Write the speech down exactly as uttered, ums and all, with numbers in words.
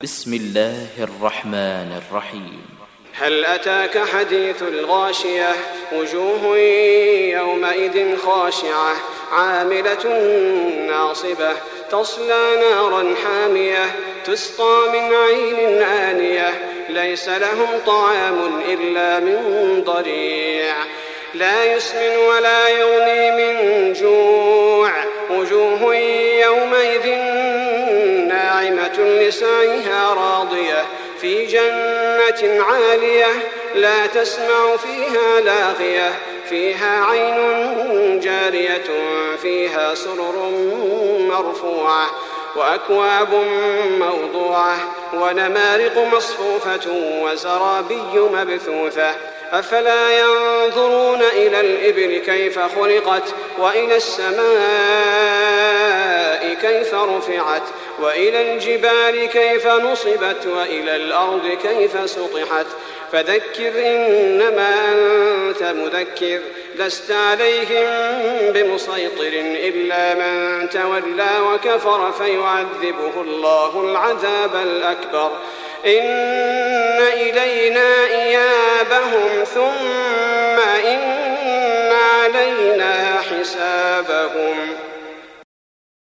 بسم الله الرحمن الرحيم. هل أتاك حديث الغاشية؟ وجوه يومئذ خاشعة عاملة ناصبة تصلى نارا حامية تسقى من عين آنية ليس لهم طعام إلا من ضريع لا يسمن ولا يغني من جوع وجوه يومئذ ناعمة لسعيها راضية في جنة عالية لا تسمع فيها لاغية فيها عين جارية فيها سرر مرفوعة وأكواب موضوعة ونمارق مصفوفة وزرابي مبثوثة أفلا ينظرون إلى الإبل كيف خلقت وإلى السماء كيف رفعت وإلى الجبال كيف نصبت وإلى الأرض كيف سطحت فذكر إنما أنت مذكر لست عليهم بمسيطر إلا من تولى وكفر فيعذبه الله العذاب الأكبر إن إلينا إيابهم ثم إن علينا حسابهم.